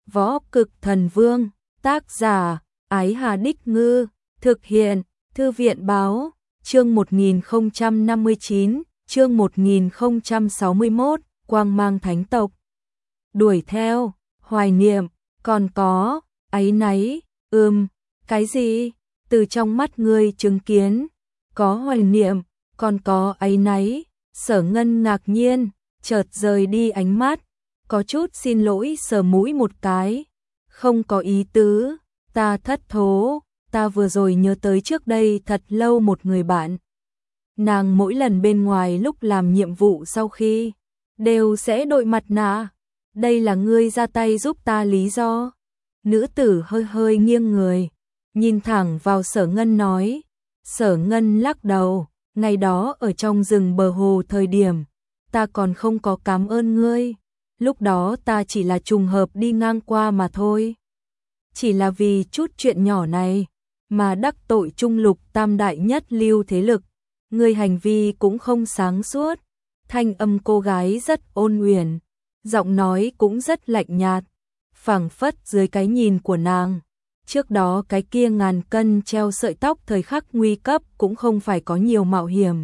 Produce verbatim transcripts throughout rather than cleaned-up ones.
Võ Cực Thần Vương, tác giả, Ái Hà Đích Ngư, thực hiện, Thư viện Báo, chương một nghìn không trăm năm mươi chín, chương một nghìn không trăm sáu mươi mốt, Quang Mang Thánh Tộc. Đuổi theo, hoài niệm, còn có, áy náy, ừm, cái gì? Từ trong mắt ngươi chứng kiến, có hoài niệm, còn có áy náy. Sở Ngân ngạc nhiên, chợt rời đi ánh mắt, có chút xin lỗi sờ mũi một cái. Không có ý tứ, ta thất thố, ta vừa rồi nhớ tới trước đây thật lâu một người bạn. Nàng mỗi lần bên ngoài lúc làm nhiệm vụ sau khi, đều sẽ đội mặt nạ. Đây là ngươi ra tay giúp ta lý do. Nữ tử hơi hơi nghiêng người, nhìn thẳng vào Sở Ngân nói. Sở Ngân lắc đầu, ngày đó ở trong rừng bờ hồ thời điểm, ta còn không có cảm ơn ngươi. Lúc đó ta chỉ là trùng hợp đi ngang qua mà thôi. Chỉ là vì chút chuyện nhỏ này, mà đắc tội trung lục tam đại nhất lưu thế lực. Ngươi hành vi cũng không sáng suốt. Thanh âm cô gái rất ôn uyển, giọng nói cũng rất lạnh nhạt, phảng phất dưới cái nhìn của nàng. Trước đó cái kia ngàn cân treo sợi tóc thời khắc nguy cấp cũng không phải có nhiều mạo hiểm.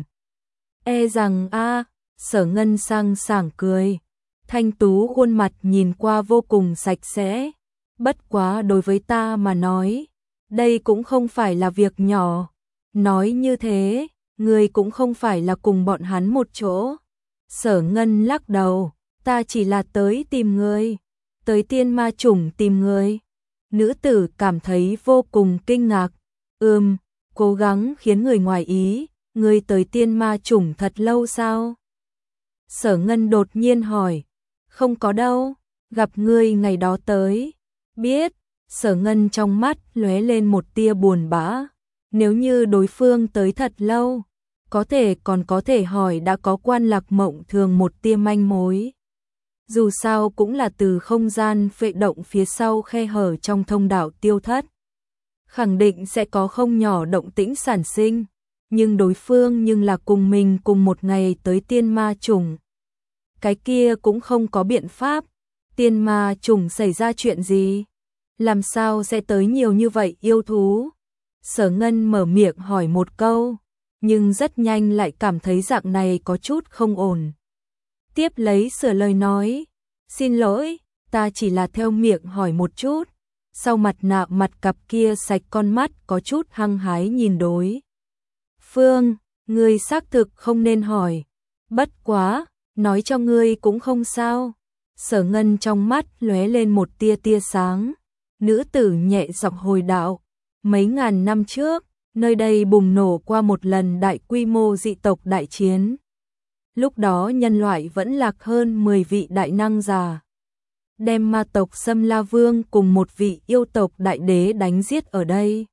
E rằng a, Sở Ngân sang sảng cười. Thanh tú khuôn mặt nhìn qua vô cùng sạch sẽ. Bất quá đối với ta mà nói, đây cũng không phải là việc nhỏ. Nói như thế, ngươi cũng không phải là cùng bọn hắn một chỗ. Sở Ngân lắc đầu, ta chỉ là tới tìm ngươi, tới Tiên Ma Chủng tìm ngươi. Nữ tử cảm thấy vô cùng kinh ngạc. Ừm, cố gắng khiến người ngoài ý, ngươi tới Tiên Ma Chủng thật lâu sao? Sở Ngân đột nhiên hỏi. Không có đâu, gặp ngươi ngày đó tới. Biết. Sở Ngân trong mắt lóe lên một tia buồn bã. Nếu như đối phương tới thật lâu, có thể còn có thể hỏi đã có Quan Lạc Mộng Thường một tia manh mối. Dù sao cũng là từ không gian phệ động phía sau khe hở trong thông đạo tiêu thất. Khẳng định sẽ có không nhỏ động tĩnh sản sinh. Nhưng đối phương nhưng là cùng mình cùng một ngày tới Tiên Ma Chủng. Cái kia cũng không có biện pháp. Tiên Ma Chủng xảy ra chuyện gì? Làm sao sẽ tới nhiều như vậy yêu thú? Sở Ngân mở miệng hỏi một câu, nhưng rất nhanh lại cảm thấy dạng này có chút không ổn. Tiếp lấy sửa lời nói, xin lỗi, ta chỉ là theo miệng hỏi một chút. Sau mặt nạ mặt cặp kia sạch con mắt có chút hăng hái nhìn đối phương, ngươi xác thực không nên hỏi. Bất quá, nói cho ngươi cũng không sao. Sở Ngân trong mắt lóe lên một tia tia sáng. Nữ tử nhẹ giọng hồi đạo, mấy ngàn năm trước, nơi đây bùng nổ qua một lần đại quy mô dị tộc đại chiến. Lúc đó nhân loại vẫn lạc hơn mười vị đại năng già, đem ma tộc Sâm La Vương cùng một vị yêu tộc đại đế đánh giết ở đây.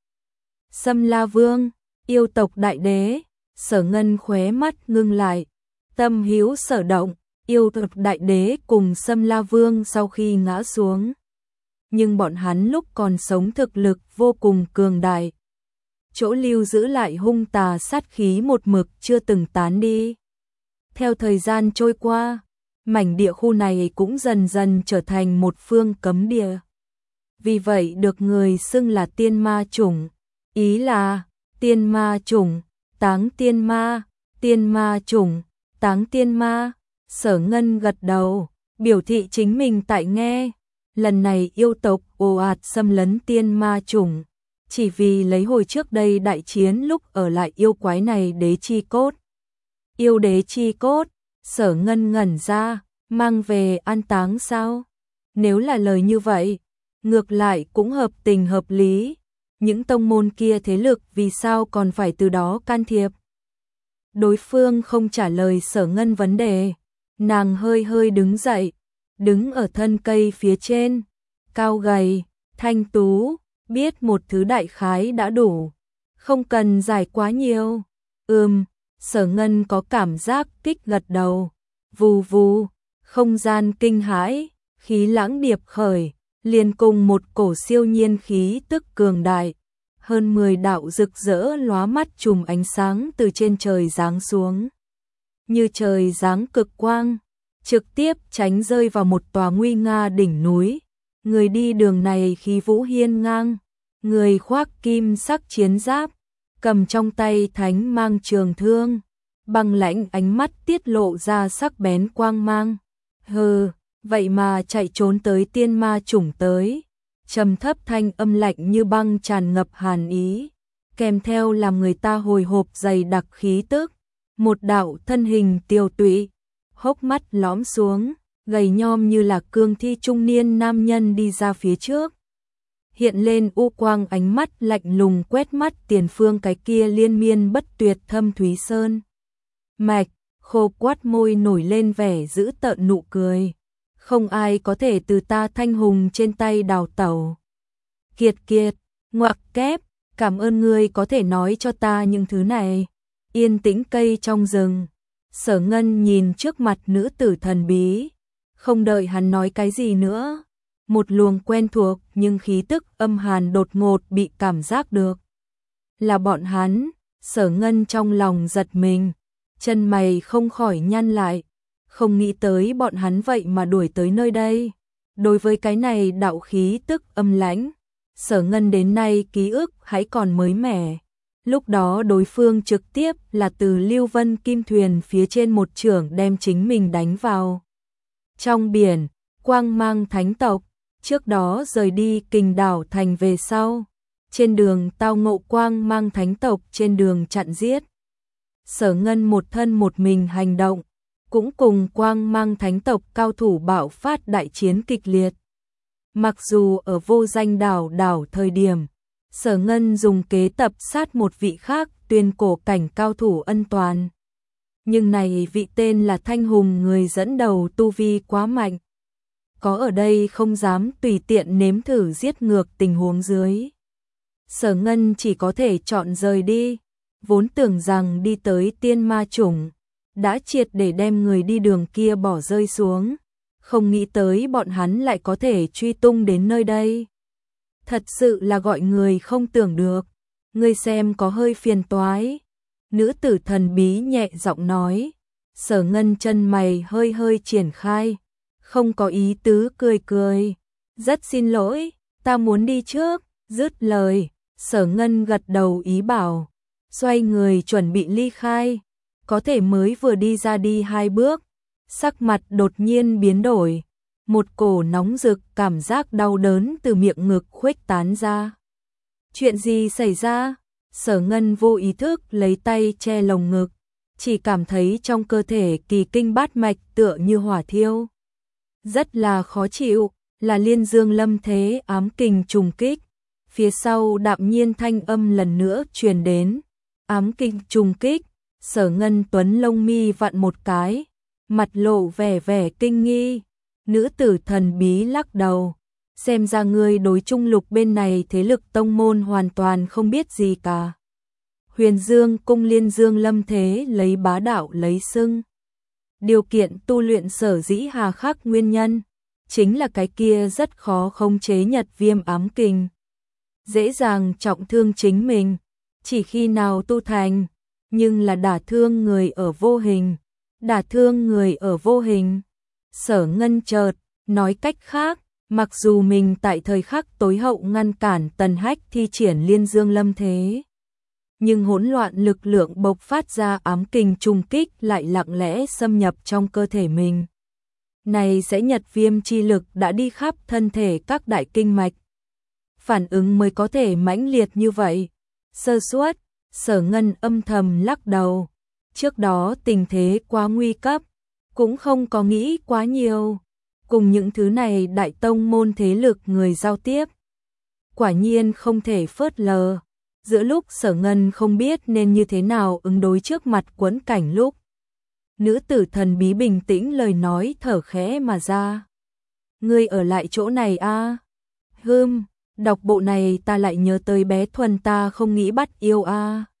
Sâm La Vương, yêu tộc đại đế. Sở Ngân khóe mắt ngưng lại, tâm hiếu sở động. Yêu tộc đại đế cùng Sâm La Vương sau khi ngã xuống, nhưng bọn hắn lúc còn sống thực lực vô cùng cường đại. Chỗ lưu giữ lại hung tà sát khí một mực chưa từng tán đi. Theo thời gian trôi qua, mảnh địa khu này cũng dần dần trở thành một phương cấm địa. Vì vậy được người xưng là Tiên Ma Chủng. Ý là Tiên Ma Chủng, táng tiên ma, Tiên Ma Chủng, táng tiên ma. Sở Ngân gật đầu, biểu thị chính mình tại nghe. Lần này yêu tộc ồ ạt xâm lấn Tiên Ma Chủng, chỉ vì lấy hồi trước đây đại chiến lúc ở lại yêu quái này đế chi cốt. Yêu đế chi cốt. Sở Ngân ngẩn ra, mang về an táng sao? Nếu là lời như vậy, ngược lại cũng hợp tình hợp lý. Những tông môn kia thế lực vì sao còn phải từ đó can thiệp? Đối phương không trả lời Sở Ngân vấn đề. Nàng hơi hơi đứng dậy, đứng ở thân cây phía trên, cao gầy, thanh tú, biết một thứ đại khái đã đủ, không cần giải quá nhiều. Ừm, Sở Ngân có cảm giác kích gật đầu. Vù vù, không gian kinh hãi, khí lãng điệp khởi, liền cùng một cổ siêu nhiên khí tức cường đại. Hơn mười đạo rực rỡ lóa mắt chùm ánh sáng từ trên trời giáng xuống. Như trời giáng cực quang, trực tiếp tránh rơi vào một tòa nguy nga đỉnh núi. Người đi đường này khí vũ hiên ngang, người khoác kim sắc chiến giáp, cầm trong tay thánh mang trường thương, băng lãnh ánh mắt tiết lộ ra sắc bén quang mang. Hừ, vậy mà chạy trốn tới tiên ma chủng tới. Trầm thấp thanh âm lạnh như băng tràn ngập hàn ý, kèm theo làm người ta hồi hộp dày đặc khí tức. Một đạo thân hình tiều tụy, hốc mắt lõm xuống, gầy nhom như là cương thi trung niên nam nhân đi ra phía trước. Hiện lên u quang ánh mắt lạnh lùng quét mắt tiền phương cái kia liên miên bất tuyệt thâm thúy sơn mạch, khô quắt môi nổi lên vẻ giữ tợn nụ cười. Không ai có thể từ ta Thanh Hùng trên tay đào tẩu. Kiệt kiệt, ngoặc kép, cảm ơn ngươi có thể nói cho ta những thứ này. Yên tĩnh cây trong rừng, Sở Ngân nhìn trước mặt nữ tử thần bí, không đợi hắn nói cái gì nữa. Một luồng quen thuộc nhưng khí tức âm hàn đột ngột bị cảm giác được. Là bọn hắn. Sở Ngân trong lòng giật mình, chân mày không khỏi nhăn lại, không nghĩ tới bọn hắn vậy mà đuổi tới nơi đây. Đối với cái này đạo khí tức âm lãnh, Sở Ngân đến nay ký ức hãy còn mới mẻ. Lúc đó đối phương trực tiếp là từ Lưu Vân Kim Thuyền phía trên một chưởng đem chính mình đánh vào trong biển. Quang Mang thánh tộc trước đó rời đi Kình Đảo Thành về sau, trên đường tao ngộ Quang Mang thánh tộc trên đường chặn giết. Sở Ngân một thân một mình hành động, cũng cùng Quang Mang thánh tộc cao thủ bạo phát đại chiến kịch liệt. Mặc dù ở Vô Danh đảo đảo thời điểm, Sở Ngân dùng kế tập sát một vị khác tuyên cổ cảnh cao thủ ân toàn. Nhưng này vị tên là Thanh Hùng người dẫn đầu tu vi quá mạnh. Có ở đây không dám tùy tiện nếm thử giết ngược tình huống dưới. Sở Ngân chỉ có thể chọn rời đi, vốn tưởng rằng đi tới tiên ma chủng, đã triệt để đem người đi đường kia bỏ rơi xuống. Không nghĩ tới bọn hắn lại có thể truy tung đến nơi đây. Thật sự là gọi người không tưởng được. Ngươi xem có hơi phiền toái. Nữ tử thần bí nhẹ giọng nói. Sở Ngân chân mày hơi hơi triển khai, không có ý tứ cười cười. Rất xin lỗi, ta muốn đi trước. Dứt lời, Sở Ngân gật đầu ý bảo, xoay người chuẩn bị ly khai. Có thể mới vừa đi ra đi hai bước, sắc mặt đột nhiên biến đổi, một cổ nóng rực cảm giác đau đớn từ miệng ngực khuếch tán ra. Chuyện gì xảy ra? Sở Ngân vô ý thức lấy tay che lồng ngực, chỉ cảm thấy trong cơ thể kỳ kinh bát mạch tựa như hỏa thiêu. Rất là khó chịu, là Liên Dương Lâm Thế ám kình trùng kích. Phía sau đạm nhiên thanh âm lần nữa truyền đến. Ám kình trùng kích. Sở Ngân Tuấn lông mi vặn một cái, mặt lộ vẻ vẻ kinh nghi. Nữ tử thần bí lắc đầu, xem ra ngươi đối Trung Lục bên này thế lực tông môn hoàn toàn không biết gì cả. Huyền Dương cung Liên Dương Lâm Thế lấy bá đạo lấy xưng. Điều kiện tu luyện sở dĩ hà khắc nguyên nhân, chính là cái kia rất khó khống chế nhật viêm ám kình. Dễ dàng trọng thương chính mình, chỉ khi nào tu thành, nhưng là đả thương người ở vô hình, đả thương người ở vô hình. Sở Ngân chợt nói cách khác, mặc dù mình tại thời khắc tối hậu ngăn cản Tần Hách thi triển Liên Dương Lâm Thế, nhưng hỗn loạn lực lượng bộc phát ra ám kình trùng kích lại lặng lẽ xâm nhập trong cơ thể mình. Này sẽ nhật viêm chi lực đã đi khắp thân thể các đại kinh mạch. Phản ứng mới có thể mãnh liệt như vậy. Sơ suất, Sở Ngân âm thầm lắc đầu. Trước đó tình thế quá nguy cấp, cũng không có nghĩ quá nhiều. Cùng những thứ này đại tông môn thế lực người giao tiếp, quả nhiên không thể phớt lờ. Giữa lúc Sở Ngân không biết nên như thế nào ứng đối trước mặt quẫn cảnh lúc, nữ tử thần bí bình tĩnh lời nói thở khẽ mà ra. Ngươi ở lại chỗ này a? À? Hừm, đọc bộ này ta lại nhớ tới bé Thuần ta không nghĩ bắt yêu a. À?